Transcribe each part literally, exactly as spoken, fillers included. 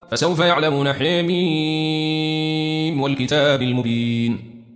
فسوف يعلمون. حميم والكتاب المبين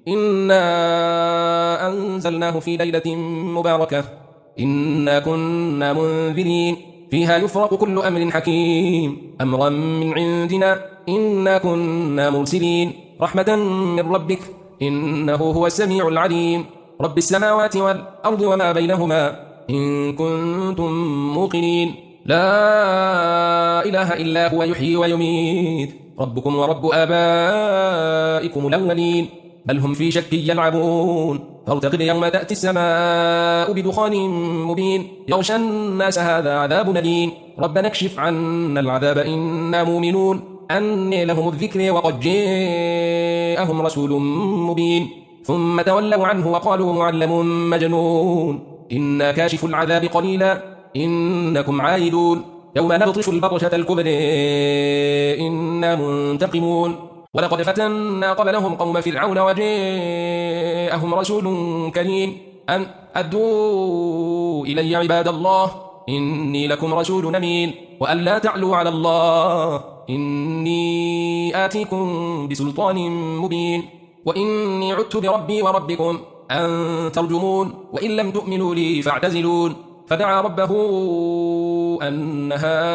إنا أنزلناه في ليلة مباركة إنا كنا منذرين فيها يفرق كل أمر حكيم أمرا من عندنا إنا كنا مرسلين رحمة من ربك إنه هو السميع العليم رب السماوات والأرض وما بينهما إن كنتم موقنين لا إله إلا هو يحيي ويميت ربكم ورب آبائكم الأولين بل هم في شك يلعبون فارتقب يوم تأتي السماء بدخان مبين يغشى الناس هذا عذاب أليم ربنا اكشف عنا العذاب إنا مؤمنون أني لهم الذكر وقد جاءهم رسول مبين ثم تولوا عنه وقالوا معلم مجنون إنا كاشف العذاب قليلا إنكم عائدون يوم نبطش البطشة الكبرى إنا منتقمون ولقد فتنا قبلهم قوم فرعون وجاءهم رسول كريم أن أدوا إلي عباد الله إني لكم رسول أمين وأن لا تعلوا على الله إني آتيكم بسلطان مبين وإني عدت بربي وربكم أن ترجمون وإن لم تؤمنوا لي فاعتزلون فدعا ربه أن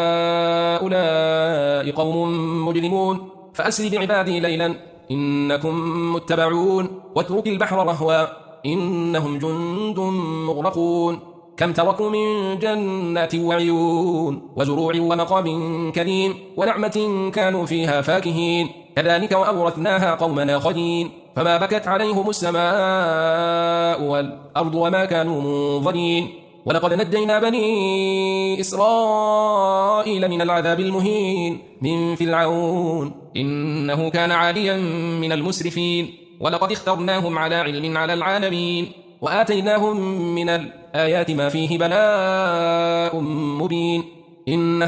هؤلاء قوم مجرمون فأسر بعبادي ليلا إنكم متبعون واترك البحر رهوا إنهم جند مغرقون كم تركوا من جنات وعيون وزروع ومقام كريم ونعمة كانوا فيها فاكهين كذلك وأورثناها قوما آخرين فما بكت عليهم السماء والأرض وما كانوا منظرين ولقد نجينا بني إسرائيل من العذاب المهين من فرعون إنه كان عاليا من المسرفين ولقد اخترناهم على علم على العالمين وآتيناهم من الآيات ما فيه بلاء مبين إن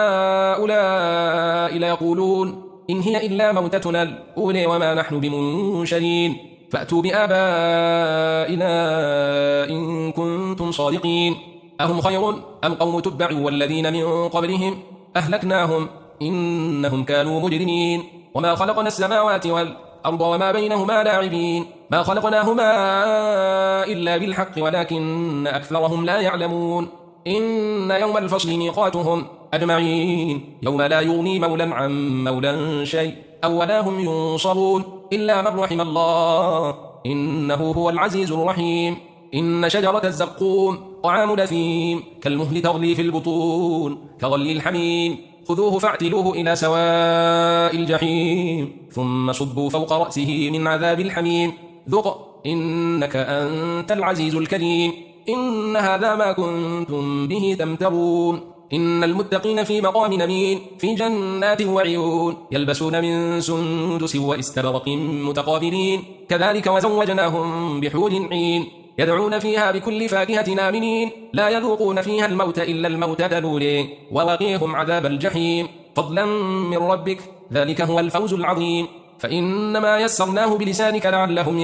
هؤلاء ليقولون إن هي إلا موتتنا الأولى وما نحن بمنشرين فأتوا بآبائنا إن كنتم صادقين أهم خير أم قوم تبع والذين من قبلهم أهلكناهم إنهم كانوا مجرمين وما خلقنا السماوات والأرض وما بينهما لاعبين ما خلقناهما إلا بالحق ولكن أكثرهم لا يعلمون إن يوم الفصل ميقاتهم أجمعين يوم لا يغني مولى عن مولى شيء أو ولا هم ينصرون إلا من رحم الله إنه هو العزيز الرحيم إن شجرة الزقوم طعام الأثيم كالمهل تغلي في البطون كغلي الحميم خذوه فاعتلوه إلى سواء الجحيم ثم صبوا فوق رأسه من عذاب الحميم ذق إنك أنت العزيز الكريم إن هذا ما كنتم به تمترون إن المتقين في مقام أمين في جنات وعيون يلبسون من سندس واستبرق متقابلين كذلك وزوجناهم بحور عين يدعون فيها بكل فاكهة آمنين لا يذوقون فيها الموت إلا الموتة الأولى ووقيهم عذاب الجحيم فضلا من ربك ذلك هو الفوز العظيم فإنما يسرناه بلسانك لعلهم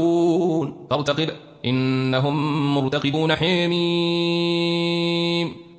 يتذكرون فارتقب إنهم مرتقبون. حميم